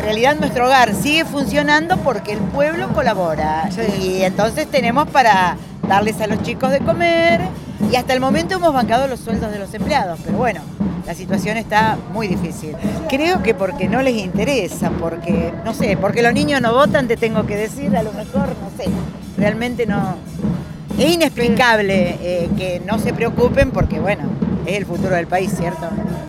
realidad nuestro hogar sigue funcionando porque el pueblo colabora. Sí. Y entonces tenemos para darles a los chicos de comer y hasta el momento hemos bancado los sueldos de los empleados, pero bueno, la situación está muy difícil. Creo que porque no les interesa, porque, no sé, porque los niños no votan, te tengo que decir, a lo mejor, no sé, realmente no. Es inexplicable que no se preocupen porque, bueno, es el futuro del país, ¿cierto?